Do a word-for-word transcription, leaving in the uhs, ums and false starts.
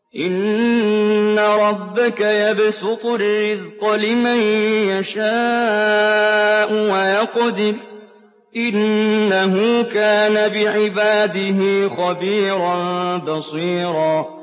إِنَّ رَبَّكَ يَبْسُطُ الرِّزْقَ لِمَن يَشَاءُ وَيَقْدِرُ ۚ إِنَّهُ كَانَ بِعِبَادِهِ خَبِيرًا بَصِيرًا